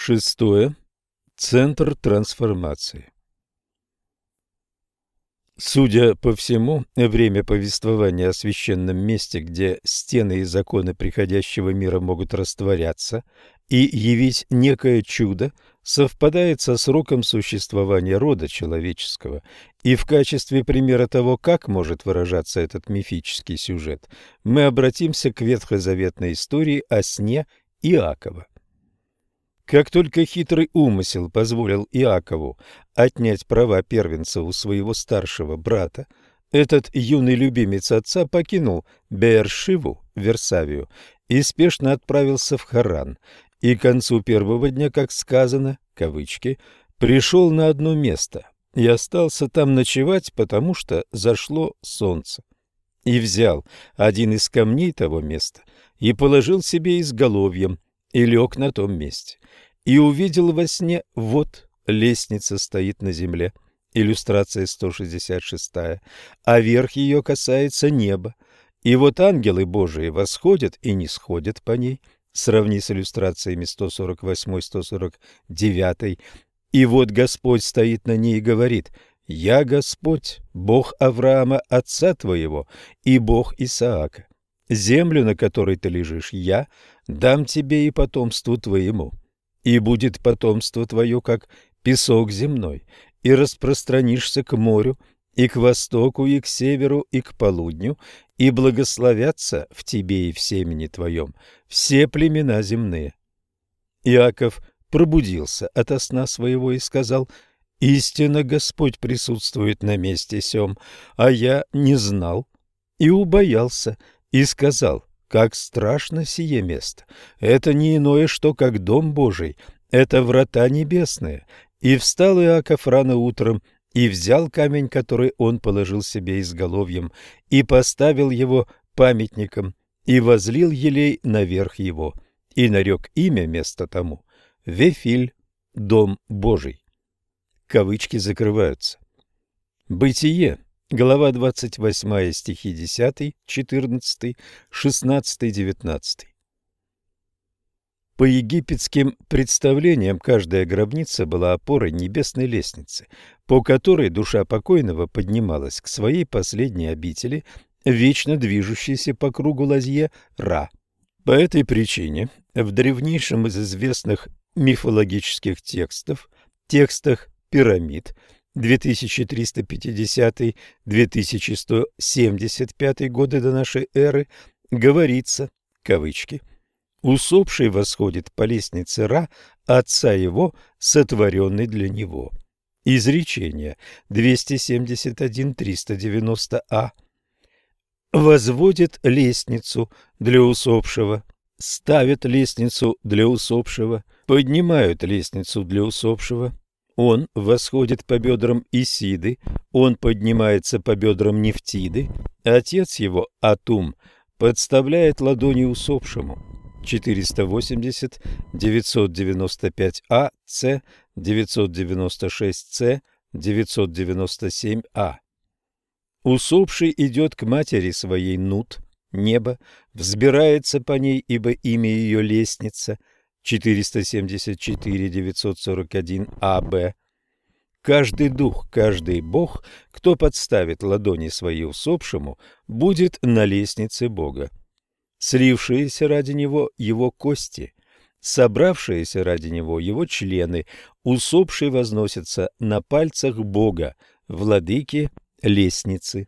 Шестое. Центр трансформации. Судя по всему, время повествования о священном месте, где стены и законы приходящего мира могут растворяться и явить некое чудо, совпадает со сроком существования рода человеческого, и в качестве примера того, как может выражаться этот мифический сюжет, мы обратимся к ветхозаветной истории о сне Иакова. Как только хитрый умысел позволил Иакову отнять права первенца у своего старшего брата, этот юный любимец отца покинул Беэр-Шиву, Версавию, и спешно отправился в Харан, и к концу первого дня, как сказано, кавычки, пришел на одно место и остался там ночевать, потому что зашло солнце. И взял один из камней того места и положил себе изголовьем, и лег на том месте. И увидел во сне, вот лестница стоит на земле, иллюстрация 166, а верх ее касается неба. И вот ангелы Божии восходят и нисходят по ней, сравни с иллюстрациями 148-149. И вот Господь стоит на ней и говорит: «Я Господь, Бог Авраама, отца твоего, и Бог Исаака. Землю, на которой ты лежишь, я дам тебе и потомству твоему. И будет потомство твое, как песок земной, и распространишься к морю, и к востоку, и к северу, и к полудню, и благословятся в тебе и в семени твоем все племена земные». Иаков пробудился ото сна своего и сказал: «Истинно Господь присутствует на месте сем, а я не знал». И убоялся, и сказал: «Как страшно сие место! Это не иное, что как дом Божий, это врата небесные». И встал Иаков рано утром, и взял камень, который он положил себе изголовьем, и поставил его памятником, и возлил елей наверх его, и нарек имя места тому Вефиль, дом Божий. Кавычки закрываются. Бытие. Глава 28, стихи 10, 14, 16, 19. По египетским представлениям, каждая гробница была опорой небесной лестницы, по которой душа покойного поднималась к своей последней обители, вечно движущейся по кругу лазье Ра. По этой причине в древнейшем из известных мифологических текстах пирамид, 2350-2175 годы до нашей эры, говорится, кавычки, «Усопший восходит по лестнице Ра, отца его, сотворенной для него». Изречение 271-390а. «Возводит лестницу для усопшего, ставят лестницу для усопшего, поднимают лестницу для усопшего». Он восходит по бедрам Исиды, он поднимается по бедрам Нефтиды, отец его, Атум, подставляет ладони усопшему. 480, 995а, С, 996 С, 997а. Усопший идет к матери своей Нут, небо, взбирается по ней, ибо имя ее лестница. 474, 941 А.Б. Каждый дух, каждый бог, кто подставит ладони свои усопшему, будет на лестнице Бога. Слившиеся ради него его кости, собравшиеся ради него его члены, усопший возносится на пальцах Бога, владыки лестницы.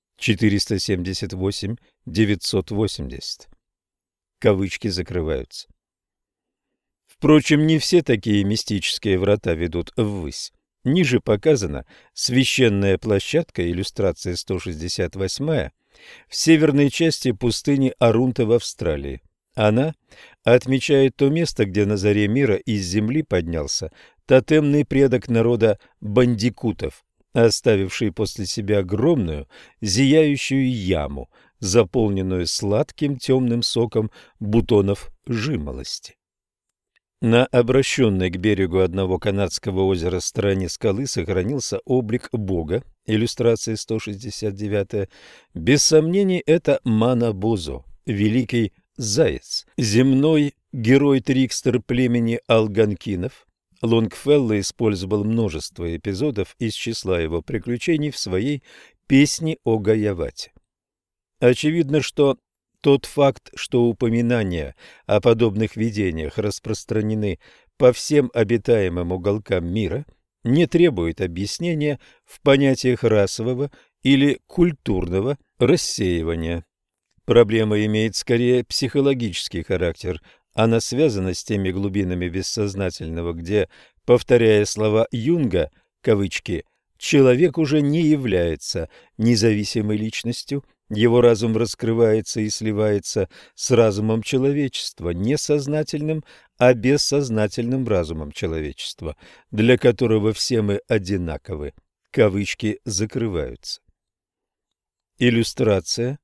478, 980. Кавычки закрываются. Впрочем, не все такие мистические врата ведут ввысь. Ниже показана священная площадка, иллюстрация 168, в северной части пустыни Арунта в Австралии. Она отмечает то место, где на заре мира из земли поднялся тотемный предок народа бандикутов, оставивший после себя огромную зияющую яму, заполненную сладким темным соком бутонов жимолости. На обращенной к берегу одного канадского озера стороне скалы сохранился облик Бога, иллюстрация 169. Без сомнений, это Манабозо, великий заяц, земной герой-трикстер племени алганкинов, Лонгфелло использовал множество эпизодов из числа его приключений в своей «Песне о Гаявате». Очевидно, что тот факт, что упоминания о подобных видениях распространены по всем обитаемым уголкам мира, не требует объяснения в понятиях расового или культурного рассеивания. Проблема имеет скорее психологический характер. Она связана с теми глубинами бессознательного, где, повторяя слова Юнга, кавычки, человек уже не является независимой личностью, его разум раскрывается и сливается с разумом человечества, не сознательным, а бессознательным разумом человечества, для которого все мы одинаковы. Кавычки закрываются. Иллюстрация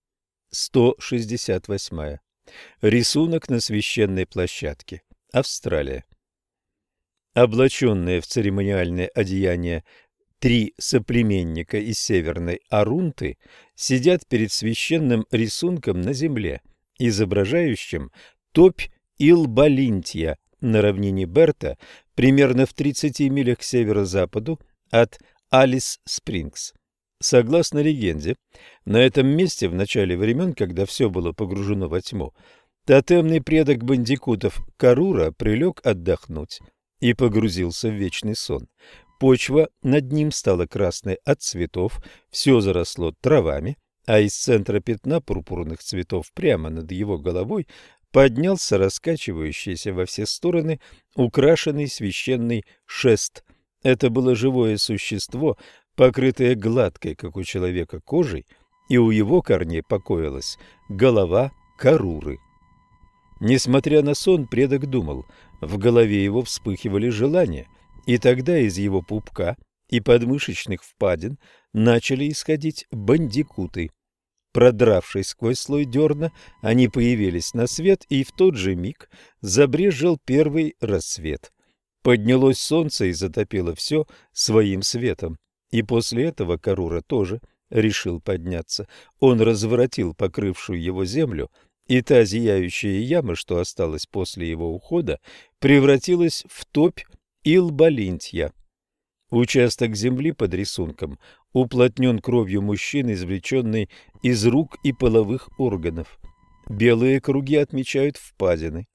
168. Рисунок на священной площадке. Австралия. Облаченные в церемониальное одеяние 3 соплеменника из северной Арунты сидят перед священным рисунком на земле, изображающим топь Илбалинтия на равнине Берта, примерно в 30 милях к северо-западу от Алис-Спрингс. Согласно легенде, на этом месте в начале времен, когда все было погружено во тьму, тотемный предок бандикутов Карура прилег отдохнуть и погрузился в вечный сон. Почва над ним стала красной от цветов, все заросло травами, а из центра пятна пурпурных цветов прямо над его головой поднялся раскачивающийся во все стороны украшенный священный шест. Это было живое существо, покрытое гладкой, как у человека, кожей, и у его корней покоилась голова Каруры. Несмотря на сон, предок думал, в голове его вспыхивали желания, и тогда из его пупка и подмышечных впадин начали исходить бандикуты. Продравшись сквозь слой дерна, они появились на свет, и в тот же миг забрезжил первый рассвет. Поднялось солнце и затопило все своим светом. И после этого Карура тоже решил подняться. Он разворотил покрывшую его землю, и та зияющая яма, что осталась после его ухода, превратилась в топь Илбалинтья. Участок земли под рисунком уплотнен кровью мужчины, извлеченной из рук и половых органов. Белые круги отмечают впадины.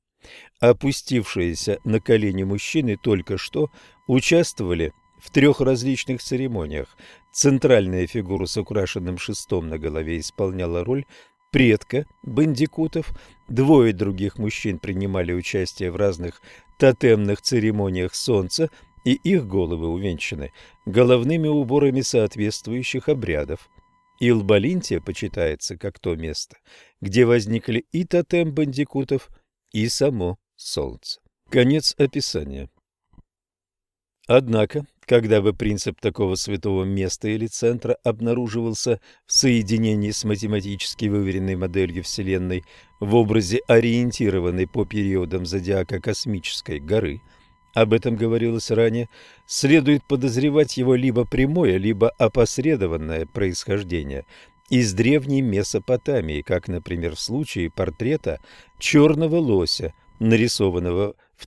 Опустившиеся на колени мужчины только что участвовали в 3 различных церемониях. Центральная фигура с украшенным шестом на голове исполняла роль предка бандикутов. 2 других мужчин принимали участие в разных тотемных церемониях солнца, и их головы увенчаны головными уборами соответствующих обрядов. Илбалинтия почитается как то место, где возникли и тотем бандикутов, и само солнце. Конец описания. Однако, когда бы принцип такого святого места или центра обнаруживался в соединении с математически выверенной моделью Вселенной в образе ориентированной по периодам зодиака космической горы, об этом говорилось ранее, следует подозревать его либо прямое, либо опосредованное происхождение из древней Месопотамии, как, например, в случае портрета черного лося, нарисованного в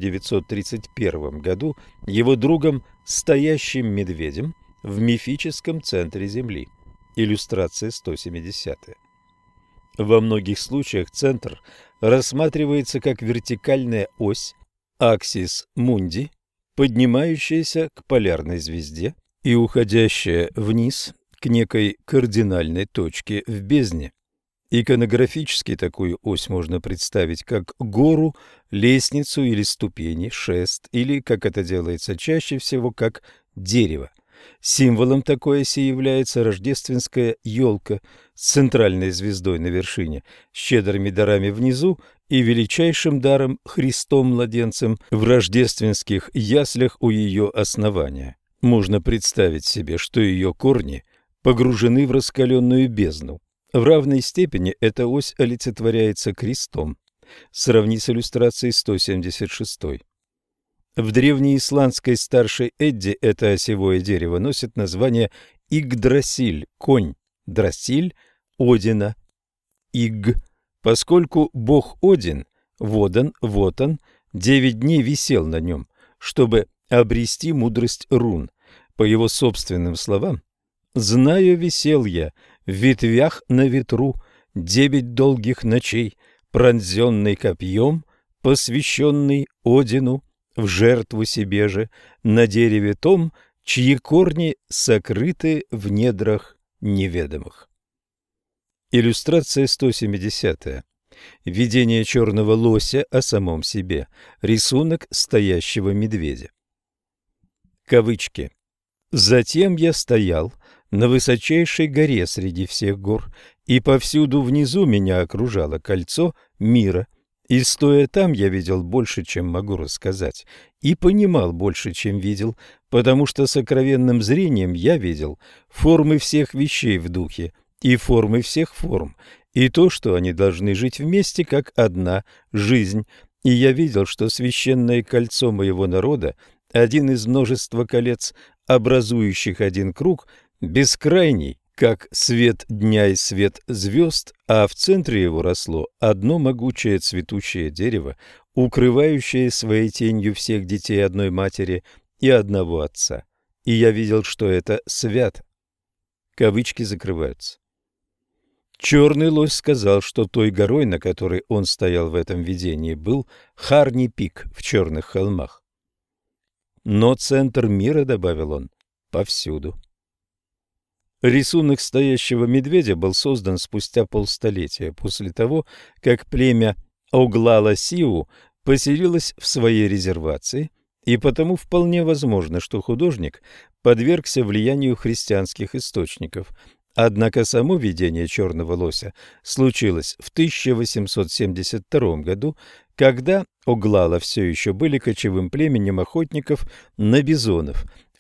1931 году его другом стоящим медведем в мифическом центре Земли. Иллюстрация 170. Во многих случаях центр рассматривается как вертикальная ось, аксис мунди, поднимающаяся к полярной звезде и уходящая вниз к некой кардинальной точке в бездне. Иконографически такую ось можно представить как гору, лестницу или ступени, шест, или, как это делается чаще всего, как дерево. Символом такой оси является рождественская елка с центральной звездой на вершине, щедрыми дарами внизу и величайшим даром Христом-младенцем в рождественских яслях у ее основания. Можно представить себе, что ее корни погружены в раскаленную бездну. В равной степени эта ось олицетворяется крестом. Сравни с иллюстрацией 176. В древнеисландской старшей Эдде это осевое дерево носит название Игдрасиль, конь, Драсиль, Одина, Иг. Поскольку бог Один вот он, 9 дней висел на нем, чтобы обрести мудрость рун. По его собственным словам: «Знаю, висел я в ветвях на ветру 9 долгих ночей, пронзенный копьем, посвященный Одину, в жертву себе же, на дереве том, чьи корни сокрыты в недрах неведомых». Иллюстрация 170. Видение черного лося о самом себе. Рисунок стоящего медведя. Кавычки. «Затем я стоял на высочайшей горе среди всех гор, и повсюду внизу меня окружало кольцо мира. И стоя там, я видел больше, чем могу рассказать, и понимал больше, чем видел, потому что сокровенным зрением я видел формы всех вещей в духе и формы всех форм, и то, что они должны жить вместе, как одна жизнь. И я видел, что священное кольцо моего народа, один из множества колец, образующих один круг, бескрайний, как свет дня и свет звезд, а в центре его росло одно могучее цветущее дерево, укрывающее своей тенью всех детей одной матери и одного отца. И я видел, что это свято». Кавычки закрываются. Черный лось сказал, что той горой, на которой он стоял в этом видении, был Харни-Пик в Черных холмах. «Но центр мира, — добавил он, — повсюду». Рисунок стоящего медведя был создан спустя полстолетия после того, как племя Оглала-Сиу поселилось в своей резервации, и потому вполне возможно, что художник подвергся влиянию христианских источников. Однако само видение черного лося случилось в 1872 году, когда Оглала все еще были кочевым племенем охотников на бизонов. В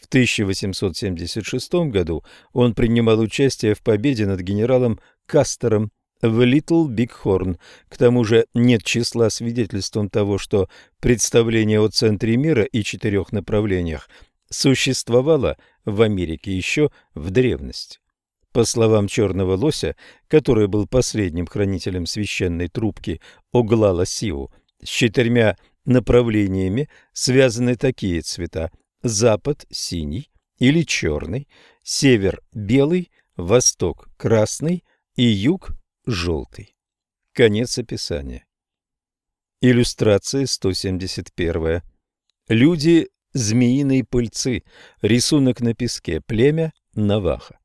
1876 году он принимал участие в победе над генералом Кастером в Литл Биг Хорн. К тому же нет числа свидетельством того, что представление о центре мира и 4 направлениях существовало в Америке еще в древности. По словам черного лося, который был последним хранителем священной трубки Оглала-Сиу, с 4 направлениями связаны такие цвета: запад – синий или черный, север – белый, восток – красный и юг – желтый. Конец описания. Иллюстрация 171. Люди – змеиные пыльцы. Рисунок на песке. Племя Наваха.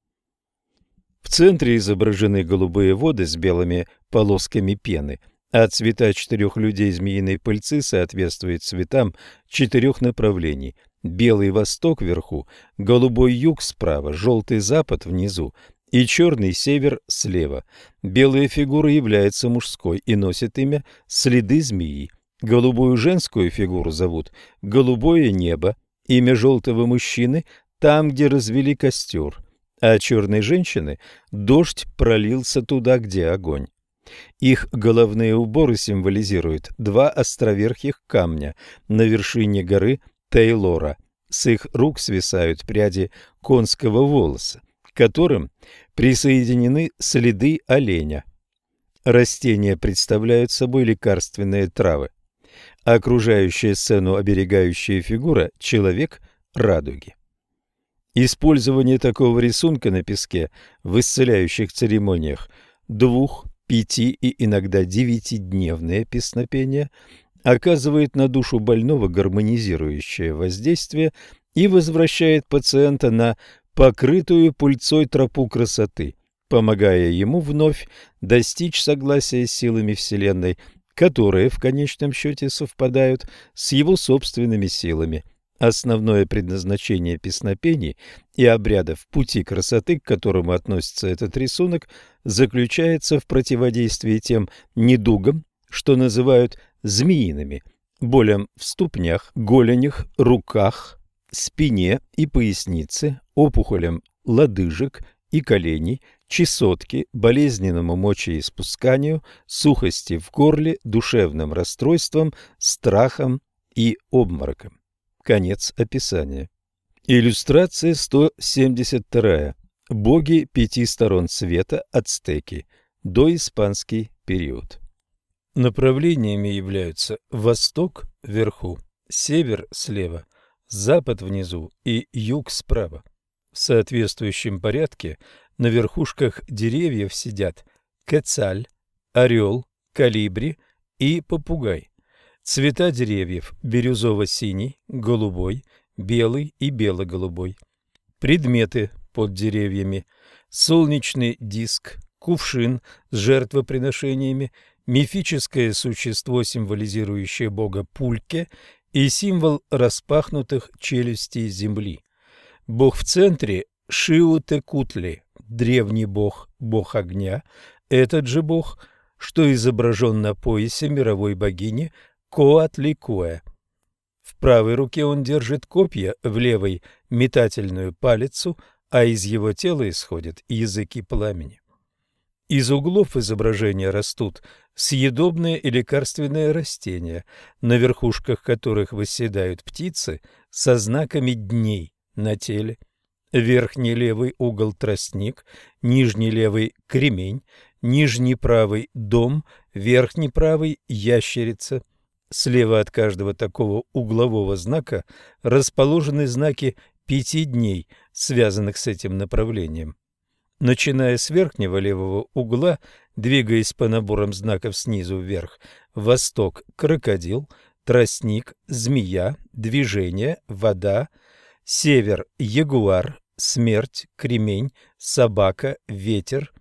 В центре изображены голубые воды с белыми полосками пены, а цвета 4 людей змеиной пыльцы соответствуют цветам 4 направлений: белый восток вверху, голубой юг справа, желтый запад внизу и черный север слева. Белая фигура является мужской и носит имя «Следы змеи». Голубую женскую фигуру зовут «Голубое небо», имя желтого мужчины «Там, где развели костер», а черной женщины «Дождь пролился туда, где огонь». Их головные уборы символизируют 2 островерхих камня на вершине горы Тейлора. С их рук свисают пряди конского волоса, к которым присоединены следы оленя. Растения представляют собой лекарственные травы. Окружающая сцену оберегающая фигура – человек радуги. Использование такого рисунка на песке в исцеляющих церемониях 2, 5 и иногда 9-дневное песнопение оказывает на душу больного гармонизирующее воздействие и возвращает пациента на покрытую пыльцой тропу красоты, помогая ему вновь достичь согласия с силами Вселенной, которые в конечном счете совпадают с его собственными силами. Основное предназначение песнопений и обрядов пути красоты, к которому относится этот рисунок, заключается в противодействии тем недугам, что называют змеиными, болям в ступнях, голенях, руках, спине и пояснице, опухолям лодыжек и коленей, чесотке, болезненному мочеиспусканию, сухости в горле, душевным расстройствам, страхам и обморокам. Конец описания. Иллюстрация 172. Боги 5 сторон света, ацтеки. Доиспанский период. Направлениями являются восток вверху, север слева, запад внизу и юг справа. В соответствующем порядке на верхушках деревьев сидят кецаль, орел, колибри и попугай. Цвета деревьев – бирюзово-синий, голубой, белый и бело-голубой. Предметы под деревьями – солнечный диск, кувшин с жертвоприношениями, мифическое существо, символизирующее бога Пульке, и символ распахнутых челюстей земли. Бог в центре – Шиу-Текутли, древний бог, бог огня, этот же бог, что изображен на поясе мировой богини Коатликуэ. В правой руке он держит копья, в левой – метательную палицу, а из его тела исходят языки пламени. Из углов изображения растут съедобные и лекарственные растения, на верхушках которых восседают птицы со знаками дней на теле. Верхний левый угол – тростник, нижний левый – кремень, нижний правый – дом, верхний правый – ящерица. Слева от каждого такого углового знака расположены знаки 5 дней, связанных с этим направлением. Начиная с верхнего левого угла, двигаясь по наборам знаков снизу вверх, восток – крокодил, тростник, змея, движение, вода, север – ягуар, смерть, кремень, собака, ветер,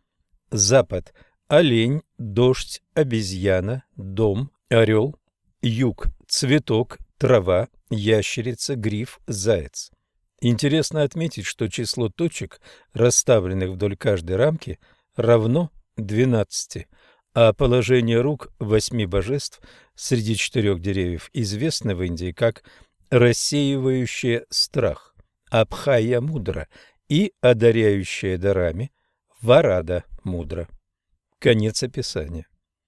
запад – олень, дождь, обезьяна, дом, орел, юг – цветок, трава, ящерица, гриф, заяц. Интересно отметить, что число точек, расставленных вдоль каждой рамки, равно 12, а положение рук 8 божеств среди 4 деревьев известно в Индии как рассеивающее страх, Абхая мудра, и одаряющее дарами, Варада мудра. Конец описания.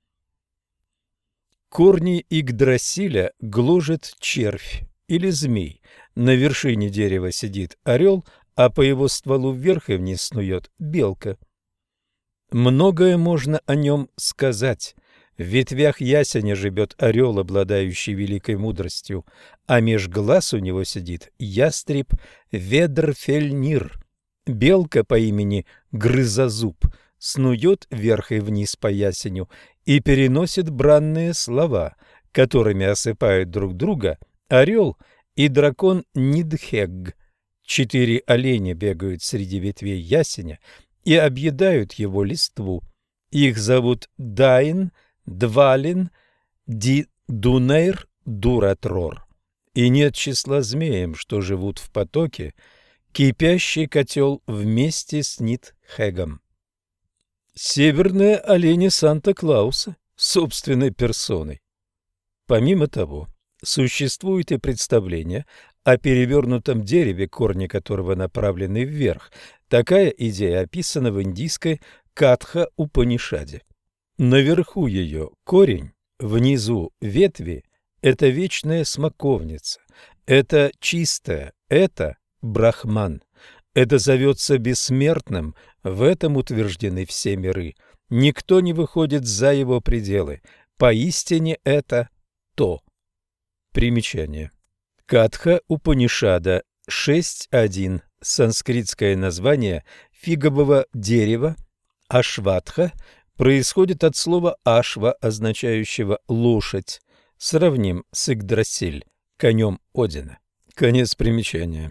Корни Игдрасиля гложет червь или змей. На вершине дерева сидит орел, а по его стволу вверх и вниз снует белка. Многое можно о нем сказать. В ветвях ясеня живет орел, обладающий великой мудростью, а меж глаз у него сидит ястреб Ведрфельнир. Белка по имени Грызозуб снует вверх и вниз по ясеню и переносит бранные слова, которыми осыпают друг друга орел и дракон Нидхегг. 4 оленя бегают среди ветвей ясеня и объедают его листву. Их зовут Дайн, Двалин, Дунейр, Дуратрор. И нет числа змеям, что живут в потоке, кипящий котел вместе с Нидхеггом. Северные олени Санта-Клауса собственной персоной. Помимо того, существует и представление о перевернутом дереве, корни которого направлены вверх. Такая идея описана в индийской Катха-Упанишаде. Наверху ее корень, внизу ветви – это вечная смоковница, это чистое, это брахман. Это зовется бессмертным, в этом утверждены все миры. Никто не выходит за его пределы. Поистине это то. Примечание. Катха Упанишада 6.1. Санскритское название фигового дерева Ашватха происходит от слова ашва, означающего лошадь. Сравним с Игдрасиль, конем Одина. Конец примечания.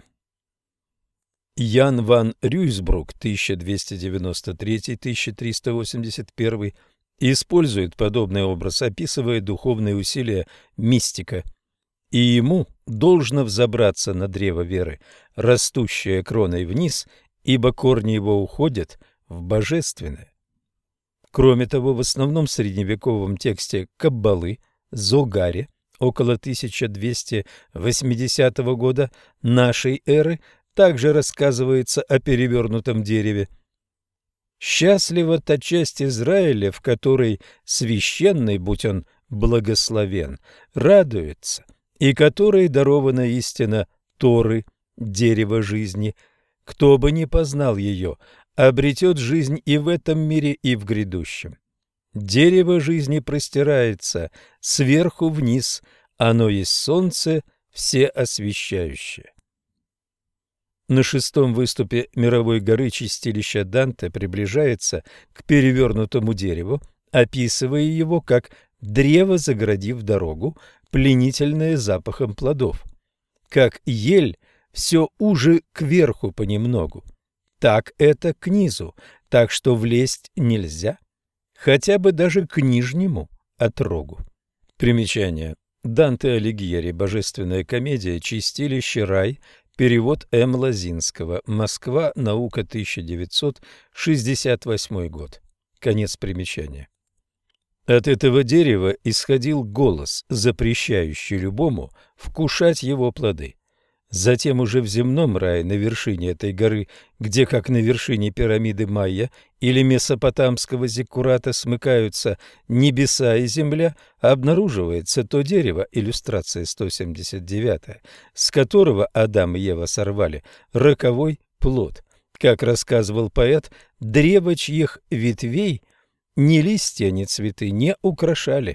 Ян ван Рюйсбрук 1293-1381 использует подобный образ, описывая духовные усилия мистика. И ему должно взобраться на древо веры, растущее кроной вниз, ибо корни его уходят в божественное. Кроме того, в основном средневековом тексте Каббалы, Зогаре, около 1280 года нашей эры, также рассказывается о перевернутом дереве. «Счастлива та часть Израиля, в которой священный, будь он благословен, радуется, и которой дарована истина Торы, дерево жизни. Кто бы ни познал ее, обретет жизнь и в этом мире, и в грядущем». Дерево жизни простирается сверху вниз, оно есть солнце всеосвещающее. На шестом выступе мировой горы чистилища Данте приближается к перевернутому дереву, описывая его как древо, загородив дорогу, пленительное запахом плодов. Как ель, все уже кверху понемногу. Так это к низу, так что влезть нельзя, хотя бы даже к нижнему отрогу. Примечание. Данте Алигьери. Божественная комедия. Чистилище. Рай. Перевод М. Лозинского. Москва. Наука. 1968 год. Конец примечания. От этого дерева исходил голос, запрещающий любому вкушать его плоды. Затем уже в земном рае на вершине этой горы, где, как на вершине пирамиды Майя или месопотамского зиккурата, смыкаются небеса и земля, обнаруживается то дерево, иллюстрация 179, с которого Адам и Ева сорвали роковой плод. Как рассказывал поэт, древо, чьих ветвей ни листья, ни цветы не украшали.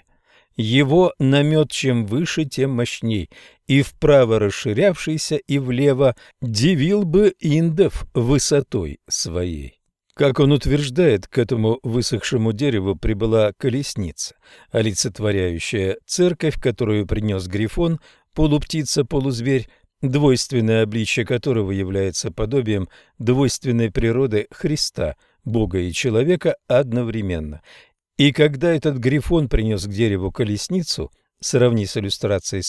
Его намет чем выше, тем мощней, и вправо расширявшийся, и влево дивил бы индов высотой своей. Как он утверждает, к этому высохшему дереву прибыла колесница, олицетворяющая церковь, которую принес Грифон, полуптица-полузверь, двойственное обличие которого является подобием двойственной природы Христа, Бога и человека одновременно. И когда этот Грифон принес к дереву колесницу, сравни с иллюстрацией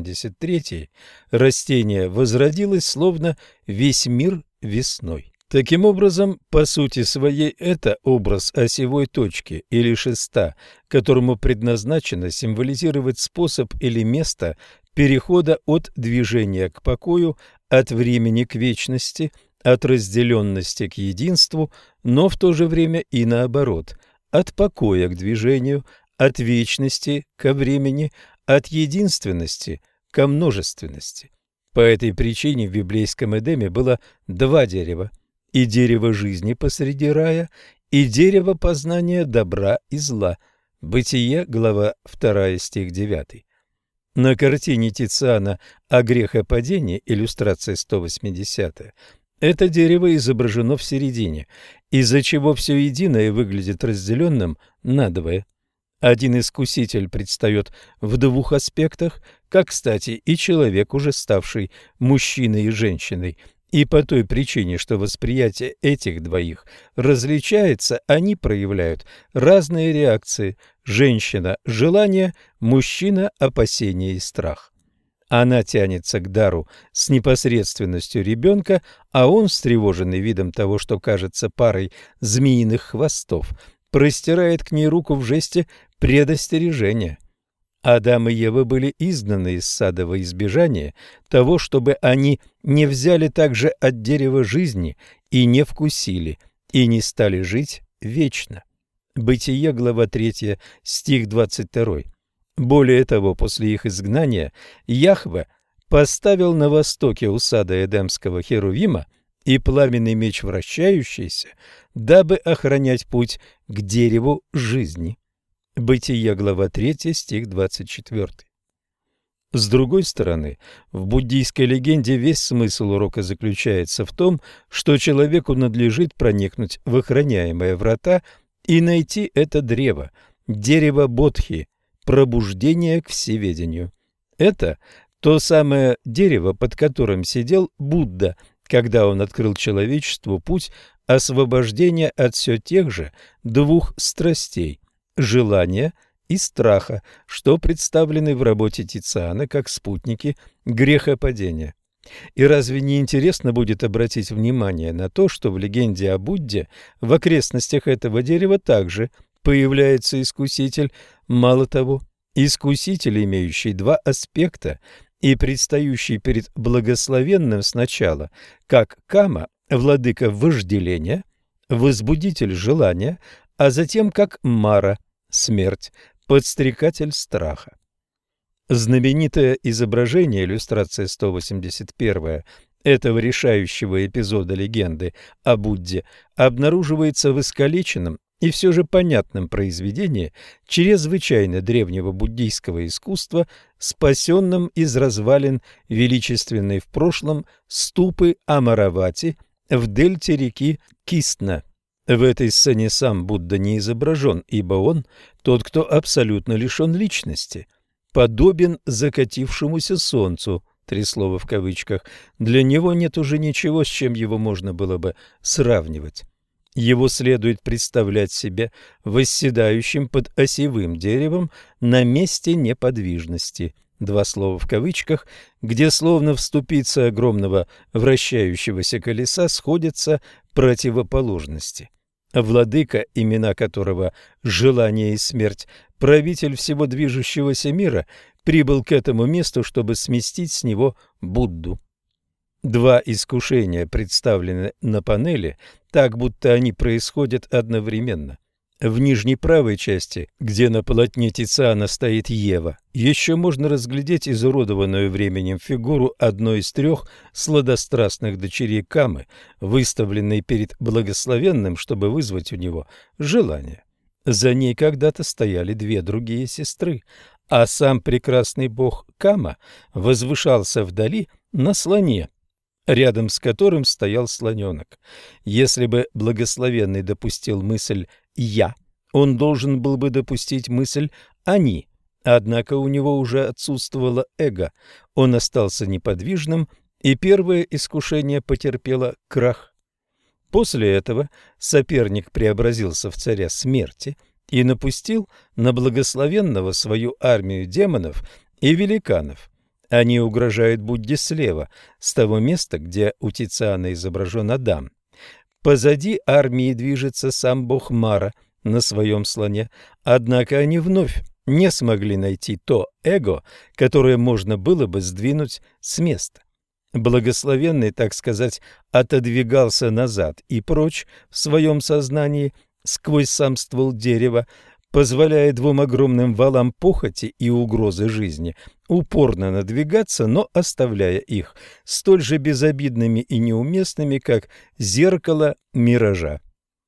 173, растение возродилось, словно весь мир весной. Таким образом, по сути своей, это образ осевой точки или шеста, которому предназначено символизировать способ или место перехода от движения к покою, от времени к вечности, от разделенности к единству, но в то же время и наоборот – от покоя к движению, от вечности ко времени, от единственности ко множественности. По этой причине в библейском Эдеме было два дерева: и дерево жизни посреди рая, и дерево познания добра и зла. Бытие, глава 2, стих 9. На картине Тициана о грехопадении, иллюстрация 180, это дерево изображено в середине, из-за чего все единое выглядит разделенным надвое. Один искуситель предстает в двух аспектах, как, кстати, и человек, уже ставший мужчиной и женщиной, и по той причине, что восприятие этих двоих различается, они проявляют разные реакции. Женщина – желание, мужчина – опасение и страх. Она тянется к дару с непосредственностью ребенка, а он, встревоженный видом того, что кажется парой змеиных хвостов, простирает к ней руку в жесте предостережения. Адам и Ева были изгнаны из сада во избежание того, чтобы они не взяли также от дерева жизни и не вкусили, и не стали жить вечно. Бытие, глава 3, стих 22. Более того, после их изгнания Яхве поставил на востоке у сада Эдемского Херувима и пламенный меч вращающийся, дабы охранять путь к дереву жизни. Бытие, глава 3, стих 24. С другой стороны, в буддийской легенде весь смысл урока заключается в том, что человеку надлежит проникнуть в охраняемые врата и найти это древо, дерево Бодхи, пробуждение к всеведению. Это то самое дерево, под которым сидел Будда, когда он открыл человечеству путь освобождения от все тех же двух страстей – желания и страха, что представлены в работе Тициана как спутники грехопадения. И разве не интересно будет обратить внимание на то, что в легенде о Будде в окрестностях этого дерева также появляется искуситель, мало того, искуситель, имеющий два аспекта и предстающий перед благословенным сначала как Кама, владыка вожделения, возбудитель желания, а затем как Мара, смерть, подстрекатель страха. Знаменитое изображение, иллюстрация 181, этого решающего эпизода легенды о Будде обнаруживается в искалеченном и все же понятном произведении чрезвычайно древнего буддийского искусства, спасенном из развалин величественной в прошлом ступы Амаравати в дельте реки Кистна. В этой сцене сам Будда не изображен, ибо он, тот, кто абсолютно лишен личности, подобен закатившемуся солнцу, 3 слова в кавычках. Для него нет уже ничего, с чем его можно было бы сравнивать. Его следует представлять себе восседающим под осевым деревом на месте неподвижности, 2 слова в кавычках, где словно в ступице огромного вращающегося колеса сходятся противоположности. Владыка, имена которого «желание и смерть», правитель всего движущегося мира, прибыл к этому месту, чтобы сместить с него Будду. 2 искушения представлены на панели, так будто они происходят одновременно. В нижней правой части, где на полотне Тициана стоит Ева, еще можно разглядеть изуродованную временем фигуру одной из 3 сладострастных дочерей Камы, выставленной перед благословенным, чтобы вызвать у него желание. За ней когда-то стояли 2 другие сестры, а сам прекрасный бог Кама возвышался вдали на слоне, рядом с которым стоял слоненок. Если бы благословенный допустил мысль «я», он должен был бы допустить мысль «они», однако у него уже отсутствовало эго, он остался неподвижным, и первое искушение потерпело крах. После этого соперник преобразился в царя смерти и напустил на благословенного свою армию демонов и великанов. Они угрожают Будде слева, с того места, где у Тициана изображен Адам. Позади армии движется сам бог Мара на своем слоне, однако они вновь не смогли найти то эго, которое можно было бы сдвинуть с места. Благословенный, так сказать, отодвигался назад и прочь в своем сознании сквозь сам ствол дерева, позволяя 2 огромным валам похоти и угрозы жизни упорно надвигаться, но оставляя их столь же безобидными и неуместными, как зеркало миража.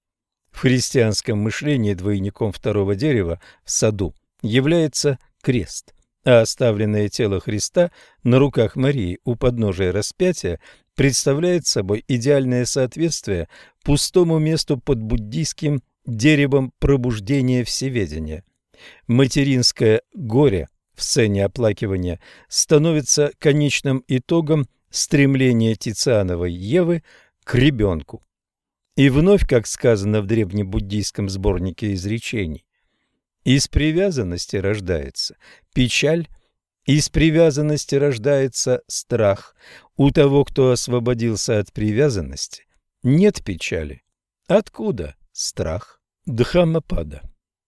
В христианском мышлении двойником 2 дерева в саду является крест, а оставленное тело Христа на руках Марии у подножия распятия представляет собой идеальное соответствие пустому месту под буддийским деревом пробуждения всеведения. Материнское горе в сцене оплакивания становится конечным итогом стремления Тициановой Евы к ребенку. И вновь, как сказано в древнебуддийском сборнике изречений, из привязанности рождается печаль, из привязанности рождается страх. У того, кто освободился от привязанности, нет печали. Откуда страх? Дхаммапада.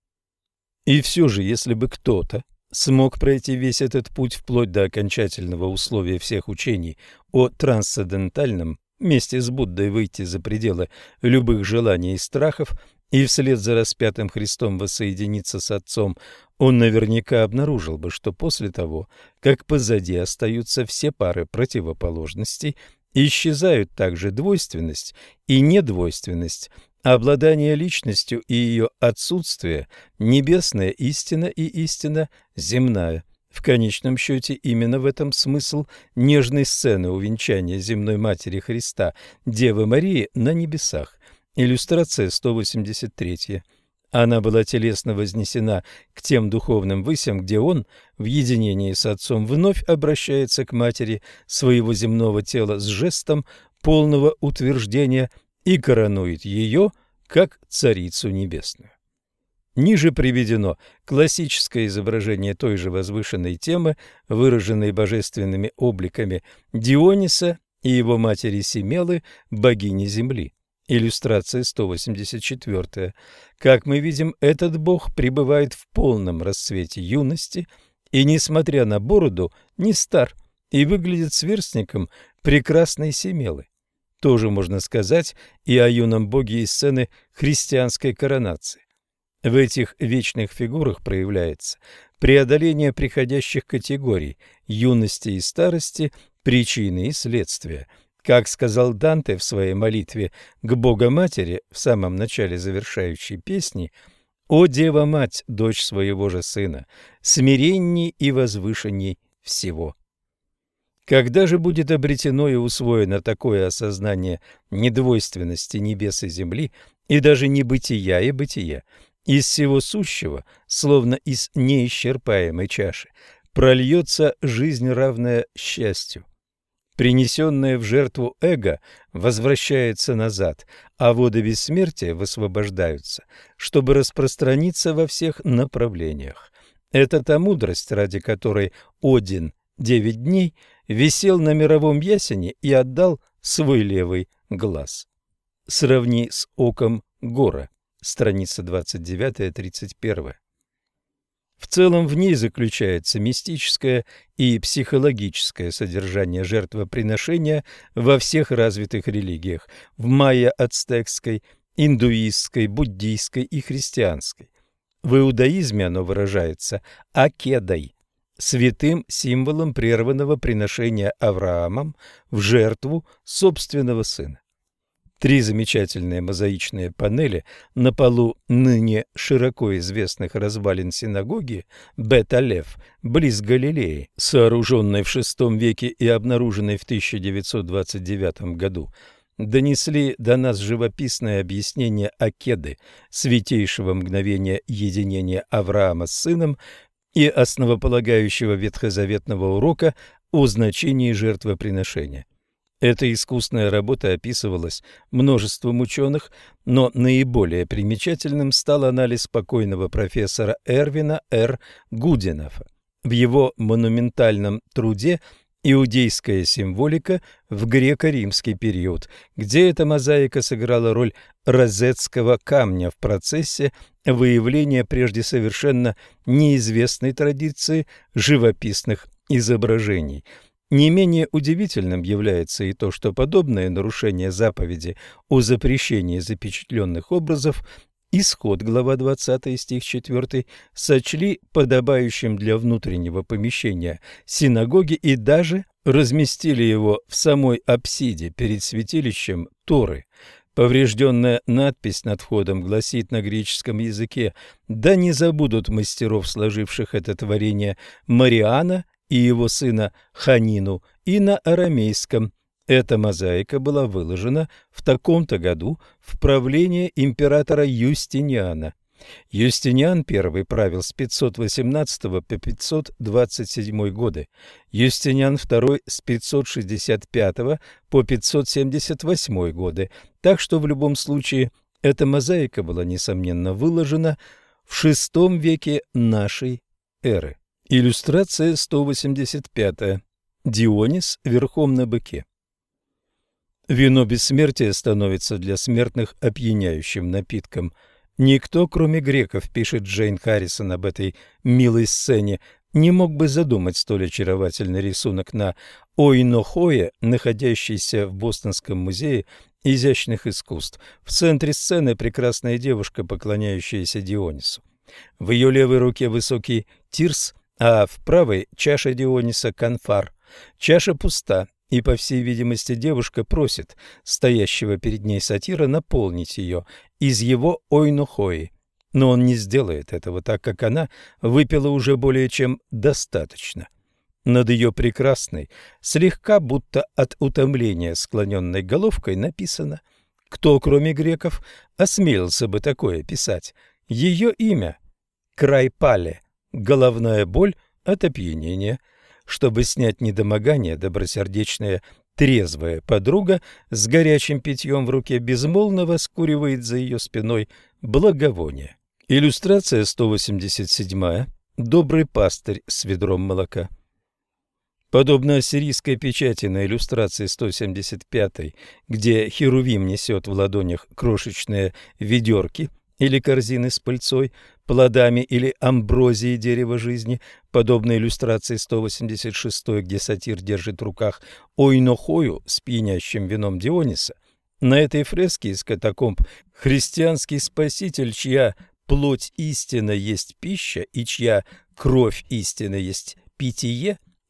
И все же, если бы кто-то смог пройти весь этот путь вплоть до окончательного условия всех учений о трансцендентальном, вместе с Буддой выйти за пределы любых желаний и страхов и вслед за распятым Христом воссоединиться с Отцом, он наверняка обнаружил бы, что после того, как позади остаются все пары противоположностей, исчезают также двойственность и недвойственность, обладание личностью и ее отсутствие, небесная истина и истина земная. В конечном счете именно в этом смысл нежной сцены увенчания земной Матери Христа, Девы Марии на небесах. Иллюстрация 183. Она была телесно вознесена к тем духовным высям, где он в единении с Отцом вновь обращается к Матери своего земного тела с жестом полного утверждения и коронует ее как Царицу Небесную. Ниже приведено классическое изображение той же возвышенной темы, выраженной божественными обликами Диониса и его матери Семелы, богини Земли. Иллюстрация 184. Как мы видим, этот бог пребывает в полном расцвете юности и, несмотря на бороду, не стар и выглядит сверстником прекрасной Семелы. Тоже можно сказать и о юном боге из сцены христианской коронации. В этих вечных фигурах проявляется преодоление приходящих категорий юности и старости, причины и следствия. Как сказал Данте в своей молитве к Богоматери в самом начале завершающей песни: «О Дева-Мать, дочь своего же Сына, смиренней и возвышенней всего». Когда же будет обретено и усвоено такое осознание недвойственности небес и земли, и даже небытия и бытия, из всего сущего, словно из неисчерпаемой чаши, прольется жизнь, равная счастью. Принесенное в жертву эго возвращается назад, а воды бессмертия высвобождаются, чтобы распространиться во всех направлениях. Это та мудрость, ради которой Один 9 дней висел на мировом ясене и отдал свой левый глаз. Сравни с оком Гора, страница 29-31. В целом в ней заключается мистическое и психологическое содержание жертвоприношения во всех развитых религиях – в майя-ацтекской, индуистской, буддийской и христианской. В иудаизме оно выражается акедой, святым символом прерванного приношения Авраамом в жертву собственного сына. 3 замечательные мозаичные панели на полу ныне широко известных развалин синагоги Бет-Алеф близ Галилеи, сооруженной в VI веке и обнаруженной в 1929 году, донесли до нас живописное объяснение акеды, святейшего мгновения единения Авраама с сыном и основополагающего ветхозаветного урока о значении жертвоприношения. Эта искусная работа описывалась множеством ученых, но наиболее примечательным стал анализ покойного профессора Эрвина Р. Гудинафа в его монументальном труде «Иудейская символика в греко-римский период», где эта мозаика сыграла роль розетского камня в процессе выявления прежде совершенно неизвестной традиции живописных изображений. Не менее удивительным является и то, что подобное нарушение заповеди о запрещении запечатленных образов Исход, глава 20, стих 4, сочли подобающим для внутреннего помещения синагоги и даже разместили его в самой апсиде перед святилищем Торы. Поврежденная надпись над входом гласит на греческом языке: «Да не забудут мастеров, сложивших это творение, Мариана и его сына Ханину», и на арамейском: «Эта мозаика была выложена в таком-то году в правление императора Юстиниана». Юстиниан I правил с 518 по 527 годы, Юстиниан II с 565 по 578 годы, так что в любом случае эта мозаика была, несомненно, выложена в VI веке нашей эры. Иллюстрация 185. Дионис верхом на быке. Вино бессмертия становится для смертных опьяняющим напитком. Никто, кроме греков, пишет Джейн Харрисон об этой милой сцене, не мог бы задумать столь очаровательный рисунок на Ойнохое, находящийся в Бостонском музее изящных искусств. В центре сцены прекрасная девушка, поклоняющаяся Дионису. В ее левой руке высокий тирс, а в правой чаша Диониса Канфар. Чаша пуста, и, по всей видимости, девушка просит стоящего перед ней сатира наполнить ее из его ойнохои. Но он не сделает этого, так как она выпила уже более чем достаточно. Над ее прекрасной, слегка будто от утомления склоненной головкой написано: кто, кроме греков, осмелился бы такое писать? Ее имя — Крайпале, головная боль от опьянения. Чтобы снять недомогание, добросердечная трезвая подруга с горячим питьем в руке безмолвно воскуривает за ее спиной благовоние. Иллюстрация 187. Добрый пастырь с ведром молока. Подобно ассирийской печати на иллюстрации 175, где Херувим несет в ладонях крошечные ведерки или корзины с пыльцой, плодами или амброзией дерева жизни, подобно иллюстрации 186, где сатир держит в руках ойнохою с пьянящим вином Диониса, на этой фреске из катакомб христианский спаситель, чья плоть истина есть пища и чья кровь истина есть питье,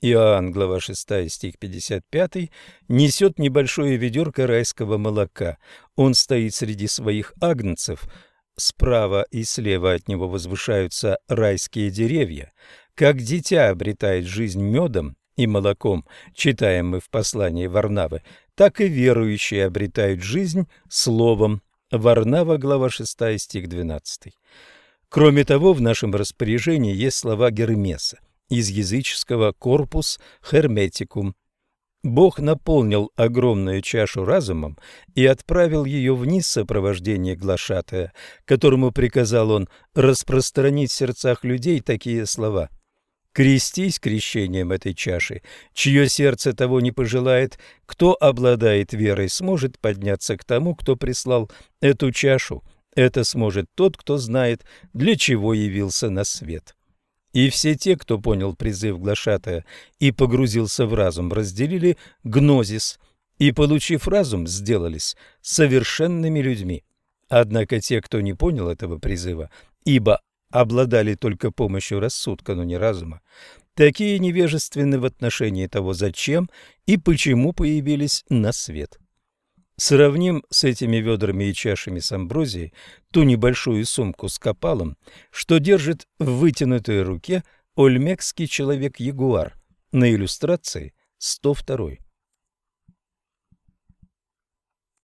Иоанн, глава 6, стих 55, несет небольшое ведерко райского молока. Он стоит среди своих агнцев. Справа и слева от него возвышаются райские деревья. Как дитя обретает жизнь медом и молоком, читаем мы в послании Варнавы, так и верующие обретают жизнь словом. Варнава, глава 6, стих 12. Кроме того, в нашем распоряжении есть слова Гермеса из языческого «corpus hermeticum». Бог наполнил огромную чашу разумом и отправил ее вниз в сопровождении глашатая, которому приказал он распространить в сердцах людей такие слова: «Крестись крещением этой чаши, чье сердце того не пожелает, кто обладает верой, сможет подняться к тому, кто прислал эту чашу. Это сможет тот, кто знает, для чего явился на свет». И все те, кто понял призыв глашатая и погрузился в разум, разделили гнозис и, получив разум, сделались совершенными людьми. Однако те, кто не понял этого призыва, ибо обладали только помощью рассудка, но не разума, такие невежественны в отношении того, зачем и почему появились на свет. Сравним с этими ведрами и чашами с амброзией ту небольшую сумку с копалом, что держит в вытянутой руке ольмекский человек-ягуар на иллюстрации 102.